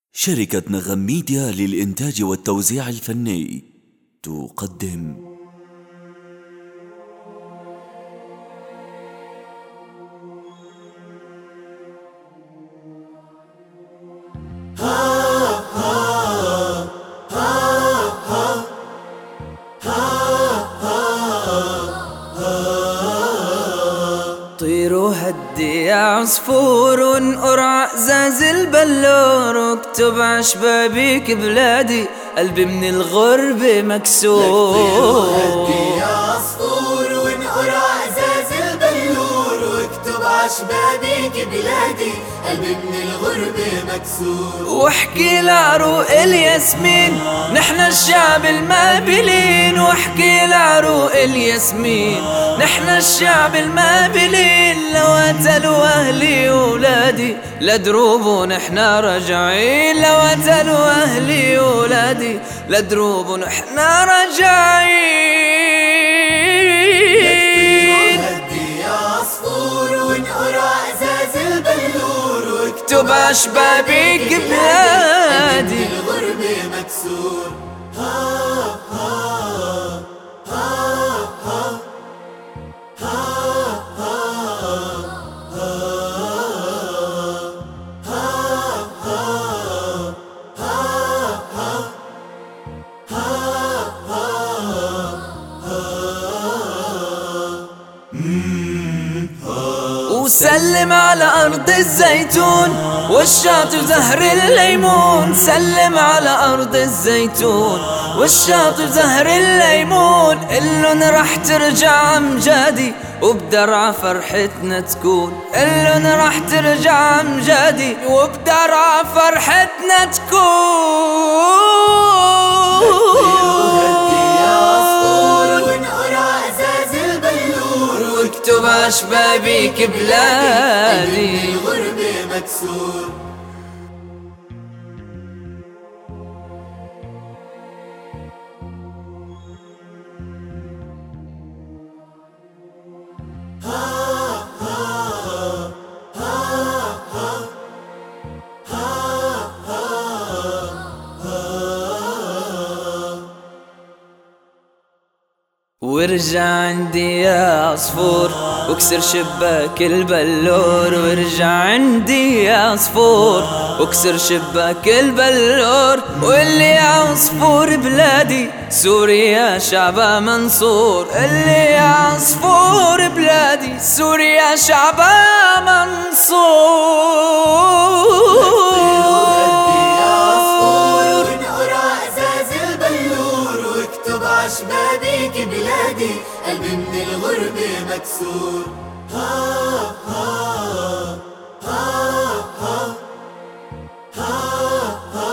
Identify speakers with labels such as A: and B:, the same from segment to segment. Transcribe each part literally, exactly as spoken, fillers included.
A: شركة نغم ميديا للإنتاج والتوزيع الفني تقدم
B: طيروا هدي يا عصفور أرع زاز البلور واكتب عشبابيك بلادي قلبي من الغربة مكسور.
C: هدي يا عصفور وانقرع زاز البلور واكتب عشبابيك بلادي قلبي من الغربة مكسور.
B: واحكي لعروق الياسمين نحن الشعب المابلين، واحكي لعروق الياسمين نحن الشعب المابلين. لو قتلوا أهلي وولادي لدروب ونحن راجعين، لو قتلوا أهلي وولادي لدروب ونحن راجعين.
C: هدي يا عصفور وانقرع زاز البلور
B: واكتب عشبابيك بلادي
C: من الغربة مكسور. ها ها ها ها
B: وسلم على أرض الزيتون والشاطئ زهر الليمون، سلم على أرض الزيتون والشاطئ زهر الليمون. إلن رح ترجع أمجادي وبدرع فرحتنا تكون، إلن رح ترجع أمجادي وبدرع فرحتنا تكون. واكتب عشبابيك بلادي
C: من الغربة مكسور.
B: وارجع عندي يا عصفور واكسر شباك البلور، وارجع عندي يا عصفور واكسر شباك البلور. واللي يا عصفور بلادي سوريا شعبها منصور، اللي يا عصفور بلادي سوريا شعبها منصور.
C: عشبابيك بلادي قلبي من الغربة مكسور. ها ها ها ها ها ها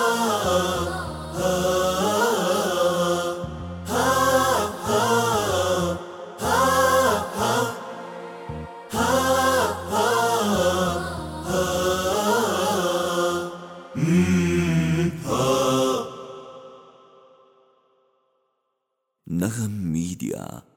A: نغم ميديا.